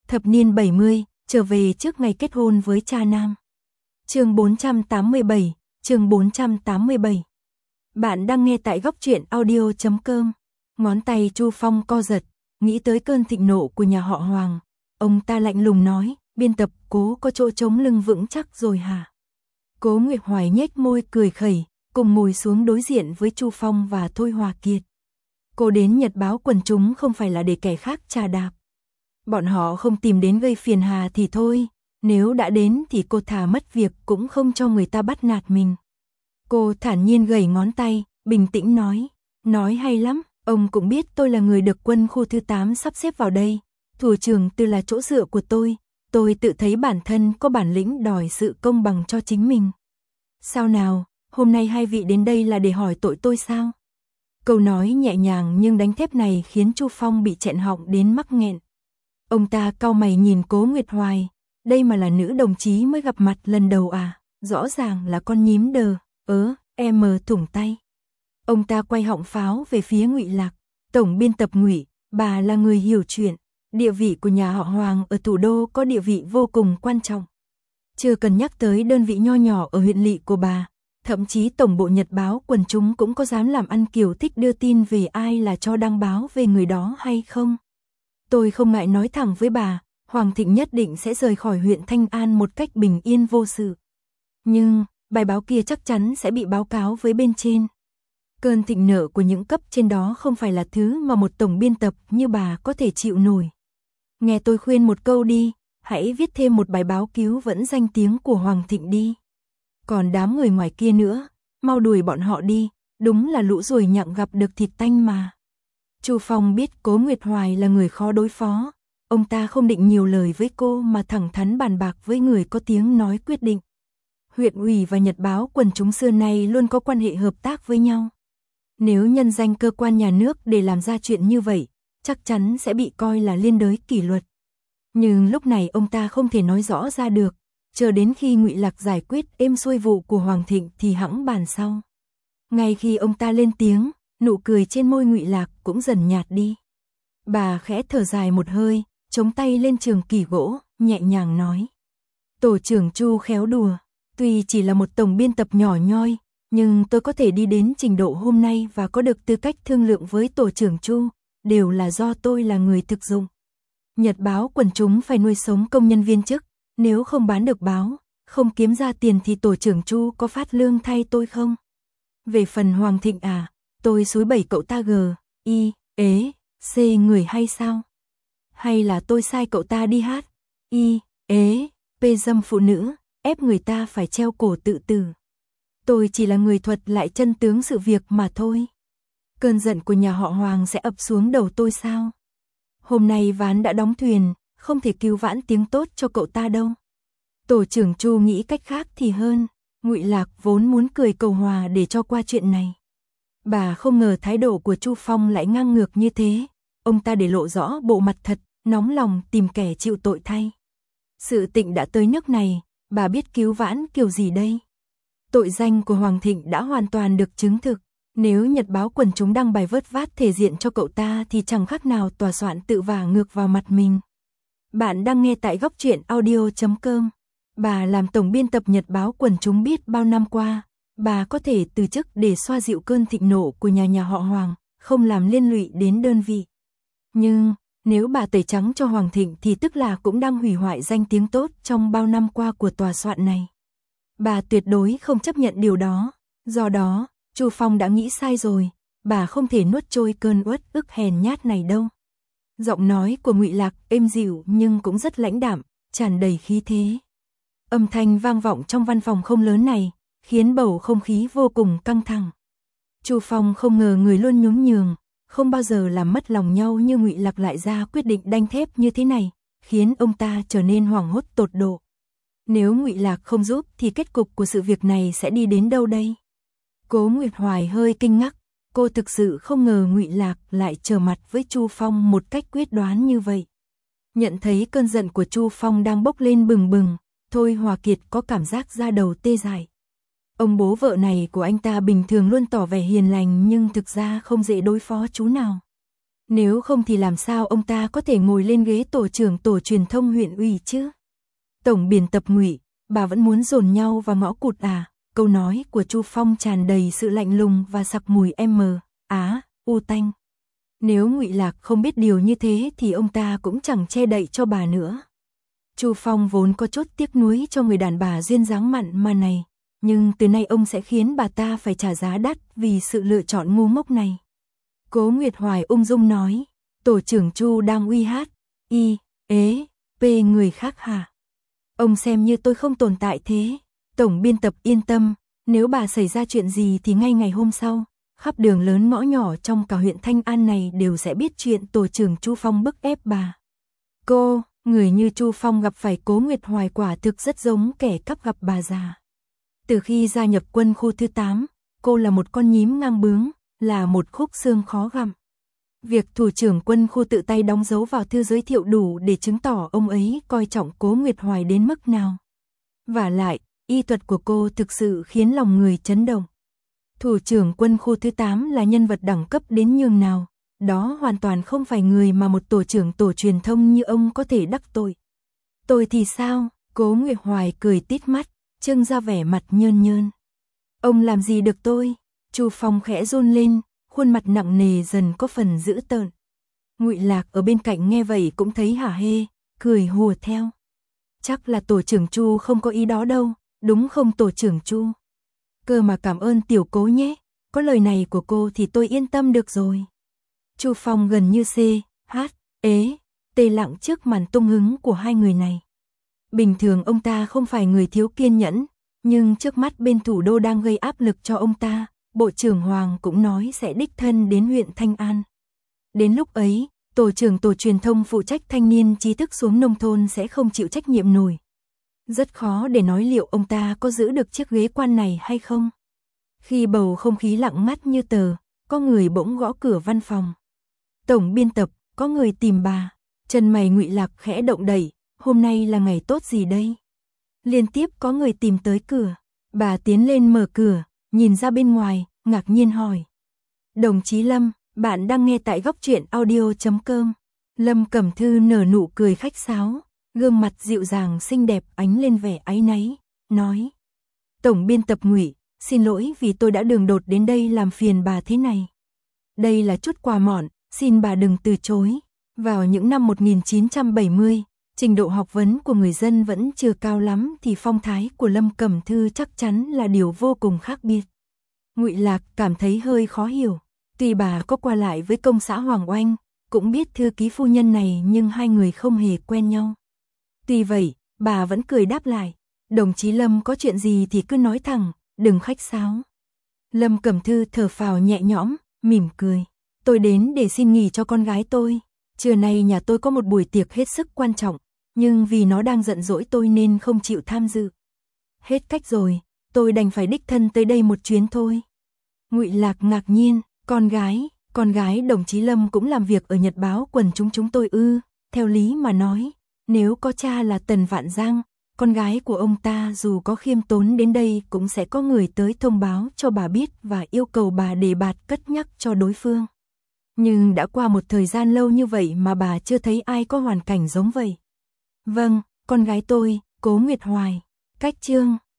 Thập niên 70, trở về trước ngày kết hôn với cha nam. Chương 487, chương 487. Bạn đang nghe tại góc truyện audio.com. Ngón tay Chu Phong co giật, nghĩ tới cơn thịnh nộ của nhà họ Hoàng. Ông ta lạnh lùng nói, biên tập Cố có chỗ chống lưng vững chắc rồi hả? Cố Nguyệt Hoài nhếch môi cười khẩy, cùng ngồi xuống đối diện với Chu Phong và Thôi Hòa Kiệt. Cô đến nhật báo quần chúng không phải là để kẻ khác trà đạp. Bọn họ không tìm đến gây phiền hà thì thôi, nếu đã đến thì cô thà mất việc cũng không cho người ta bắt nạt mình. Cô thản nhiên gẩy ngón tay, bình tĩnh nói hay lắm, ông cũng biết tôi là người được quân khu thứ 8 sắp xếp vào đây, thủ trưởng Từ là chỗ dựa của tôi tự thấy bản thân có bản lĩnh đòi sự công bằng cho chính mình. Sao nào, hôm nay hai vị đến đây là để hỏi tội tôi sao? Câu nói nhẹ nhàng nhưng đánh thép này khiến Chu Phong bị nghẹn họng đến mắc nghẹn. Ông ta cau mày nhìn Cố Nguyệt Hoài, đây mà là nữ đồng chí mới gặp mặt lần đầu à, rõ ràng là con nhím đờ, em thủng tay. Ông ta quay họng pháo về phía Ngụy Lạc, tổng biên tập Ngụy, bà là người hiểu chuyện, địa vị của nhà họ Hoàng ở thủ đô có địa vị vô cùng quan trọng. Chưa cần nhắc tới đơn vị nho nhỏ ở huyện lỵ của bà, thậm chí tổng bộ nhật báo quần chúng cũng có dám làm ăn kiểu thích đưa tin về ai là cho đăng báo về người đó hay không. Tôi không ngại nói thẳng với bà, Hoàng Thịnh nhất định sẽ rời khỏi huyện Thanh An một cách bình yên vô sự. Nhưng, bài báo kia chắc chắn sẽ bị báo cáo với bên trên. Cơn thịnh nộ của những cấp trên đó không phải là thứ mà một tổng biên tập như bà có thể chịu nổi. Nghe tôi khuyên một câu đi, hãy viết thêm một bài báo cứu vẫn danh tiếng của Hoàng Thịnh đi. Còn đám người ngoài kia nữa, mau đuổi bọn họ đi, đúng là lũ ruồi nhặng gặp được thịt tanh mà. Chu Phong biết Cố Nguyệt Hoài là người khó đối phó, ông ta không định nhiều lời với cô mà thẳng thắn bàn bạc với người có tiếng nói quyết định. Huyện ủy và nhật báo quần chúng xưa nay luôn có quan hệ hợp tác với nhau. Nếu nhân danh cơ quan nhà nước để làm ra chuyện như vậy, chắc chắn sẽ bị coi là liên đới kỷ luật. Nhưng lúc này ông ta không thể nói rõ ra được, chờ đến khi Ngụy Lạc giải quyết êm xuôi vụ của Hoàng Thịnh thì hẵng bàn sau. Ngay khi ông ta lên tiếng, nụ cười trên môi Ngụy Lạc cũng dần nhạt đi. Bà khẽ thở dài một hơi, chống tay lên trường kỷ gỗ, nhẹ nhàng nói. Tổ trưởng Chu khéo đùa, tuy chỉ là một tổng biên tập nhỏ nhoi, nhưng tôi có thể đi đến trình độ hôm nay và có được tư cách thương lượng với tổ trưởng Chu, đều là do tôi là người thực dụng. Nhật báo quần chúng phải nuôi sống công nhân viên chức, nếu không bán được báo, không kiếm ra tiền thì tổ trưởng Chu có phát lương thay tôi không? Về phần Hoàng Thịnh à, tôi xúi bẩy cậu ta C người hay sao? Hay là tôi sai cậu ta đi hát P dâm phụ nữ, ép người ta phải treo cổ tự tử. Tôi chỉ là người thuật lại chân tướng sự việc mà thôi. Cơn giận của nhà họ Hoàng sẽ ập xuống đầu tôi sao? Hôm nay ván đã đóng thuyền, không thể cứu vãn tiếng tốt cho cậu ta đâu. Tổ trưởng Chu nghĩ cách khác thì hơn. Ngụy Lạc vốn muốn cười cầu hòa để cho qua chuyện này. Bà không ngờ thái độ của Chu Phong lại ngang ngược như thế. Ông ta để lộ rõ bộ mặt thật, nóng lòng tìm kẻ chịu tội thay. Sự tình đã tới nước này, bà biết cứu vãn kiểu gì đây? Tội danh của Hoàng Thịnh đã hoàn toàn được chứng thực. Nếu nhật báo quần chúng đăng bài vớt vát thể diện cho cậu ta thì chẳng khác nào tòa soạn tự vả ngược vào mặt mình. Bạn đang nghe tại góc truyện audio.com. Bà làm tổng biên tập nhật báo quần chúng biết bao năm qua, bà có thể từ chức để xoa dịu cơn thịnh nộ của nhà họ Hoàng, không làm liên lụy đến đơn vị. Nhưng, nếu bà tẩy trắng cho Hoàng Thịnh thì tức là cũng đang hủy hoại danh tiếng tốt trong bao năm qua của tòa soạn này. Bà tuyệt đối không chấp nhận điều đó, do đó, Chu Phong đã nghĩ sai rồi, bà không thể nuốt trôi cơn uất ức hèn nhát này đâu. Giọng nói của Ngụy Lạc êm dịu nhưng cũng rất lãnh đạm, tràn đầy khí thế. Âm thanh vang vọng trong văn phòng không lớn này, khiến bầu không khí vô cùng căng thẳng. Chu Phong không ngờ người luôn nhún nhường, không bao giờ làm mất lòng nhau như Ngụy Lạc lại ra quyết định đanh thép như thế này, khiến ông ta trở nên hoảng hốt tột độ. Nếu Ngụy Lạc không giúp thì kết cục của sự việc này sẽ đi đến đâu đây? Cố Nguyệt Hoài hơi kinh ngạc, cô thực sự không ngờ Ngụy Lạc lại trở mặt với Chu Phong một cách quyết đoán như vậy. Nhận thấy cơn giận của Chu Phong đang bốc lên bừng bừng, Thôi Hòa Kiệt có cảm giác da đầu tê dại. Ông bố vợ này của anh ta bình thường luôn tỏ vẻ hiền lành nhưng thực ra không dễ đối phó chú nào. Nếu không thì làm sao ông ta có thể ngồi lên ghế tổ trưởng tổ truyền thông huyện ủy chứ? Tổng biên tập Ngụy, bà vẫn muốn dồn nhau vào ngõ cụt à? Câu nói của Chu Phong tràn đầy sự lạnh lùng và sặc mùi u tanh. Nếu Ngụy Lạc không biết điều như thế thì ông ta cũng chẳng che đậy cho bà nữa. Chu Phong vốn có chút tiếc nuối cho người đàn bà duyên dáng mặn mà này, nhưng từ nay ông sẽ khiến bà ta phải trả giá đắt vì sự lựa chọn ngu ngốc này. Cố Nguyệt Hoài ung dung nói, tổ trưởng Chu đang uy hát, người khác hả? Ông xem như tôi không tồn tại thế. Tổng biên tập yên tâm, nếu bà xảy ra chuyện gì thì ngay ngày hôm sau, khắp đường lớn ngõ nhỏ trong cả huyện Thanh An này đều sẽ biết chuyện tổ trưởng Chu Phong bức ép bà. Người như Chu Phong gặp phải Cố Nguyệt Hoài quả thực rất giống kẻ cắp gặp bà già. Từ khi gia nhập quân khu thứ 8, cô là một con nhím ngang bướng, là một khúc xương khó gặm. Việc thủ trưởng quân khu tự tay đóng dấu vào thư giới thiệu đủ để chứng tỏ ông ấy coi trọng Cố Nguyệt Hoài đến mức nào. Vả lại, y thuật của cô thực sự khiến lòng người chấn động. Thủ trưởng quân khu thứ 8 là nhân vật đẳng cấp đến nhường nào, đó hoàn toàn không phải người mà một tổ trưởng tổ truyền thông như ông có thể đắc tội. Tôi thì sao? Cố Nguyệt Hoài cười tít mắt, trưng ra vẻ mặt nhơn nhơn. Ông làm gì được tôi? Chu Phong khẽ run lên, khuôn mặt nặng nề dần có phần dữ tợn. Ngụy Lạc ở bên cạnh nghe vậy cũng thấy hả hê, cười hùa theo. Chắc là tổ trưởng Chu không có ý đó đâu, đúng không tổ trưởng Chu? Cơ mà cảm ơn tiểu Cố nhé, có lời này của cô thì tôi yên tâm được rồi. Chu Phong gần như tê lặng trước màn tung hứng của hai người này. Bình thường ông ta không phải người thiếu kiên nhẫn, nhưng trước mắt bên thủ đô đang gây áp lực cho ông ta, Bộ trưởng Hoàng cũng nói sẽ đích thân đến huyện Thanh An. Đến lúc ấy, tổ trưởng tổ truyền thông phụ trách thanh niên trí thức xuống nông thôn sẽ không chịu trách nhiệm nổi. Rất khó để nói liệu ông ta có giữ được chiếc ghế quan này hay không. Khi bầu không khí lặng ngắt như tờ, có người bỗng gõ cửa văn phòng. Tổng biên tập, có người tìm bà. Chân mày Ngụy Lạc khẽ động đẩy, hôm nay là ngày tốt gì đây? Liên tiếp có người tìm tới cửa, bà tiến lên mở cửa, nhìn ra bên ngoài, ngạc nhiên hỏi. Đồng chí Lâm, bạn đang nghe tại góc truyện audio.com. Lâm Cẩm Thư nở nụ cười khách sáo, gương mặt dịu dàng xinh đẹp ánh lên vẻ áy náy, nói. Tổng biên tập Ngụy, xin lỗi vì tôi đã đường đột đến đây làm phiền bà thế này. Đây là chút quà mọn, xin bà đừng từ chối. Vào những năm 1970, trình độ học vấn của người dân vẫn chưa cao lắm thì phong thái của Lâm Cẩm Thư chắc chắn là điều vô cùng khác biệt. Ngụy Lạc cảm thấy hơi khó hiểu. Tuy bà có qua lại với công xã Hoàng Oanh, cũng biết thư ký phu nhân này nhưng hai người không hề quen nhau. Tuy vậy, bà vẫn cười đáp lại. Đồng chí Lâm có chuyện gì thì cứ nói thẳng, đừng khách sáo. Lâm Cẩm Thư thở phào nhẹ nhõm, mỉm cười. Tôi đến để xin nghỉ cho con gái tôi. Trưa nay nhà tôi có một buổi tiệc hết sức quan trọng, nhưng vì nó đang giận dỗi tôi nên không chịu tham dự. Hết cách rồi, tôi đành phải đích thân tới đây một chuyến thôi. Ngụy Lạc ngạc nhiên, con gái đồng chí Lâm cũng làm việc ở Nhật báo quần chúng tôi ư? Theo lý mà nói, nếu có cha là Tần Vạn Giang, con gái của ông ta dù có khiêm tốn đến đây cũng sẽ có người tới thông báo cho bà biết và yêu cầu bà đề bạt cất nhắc cho đối phương. Nhưng đã qua một thời gian lâu như vậy mà bà chưa thấy ai có hoàn cảnh giống vậy. Vâng, con gái tôi, Cố Nguyệt Hoài. Cách chương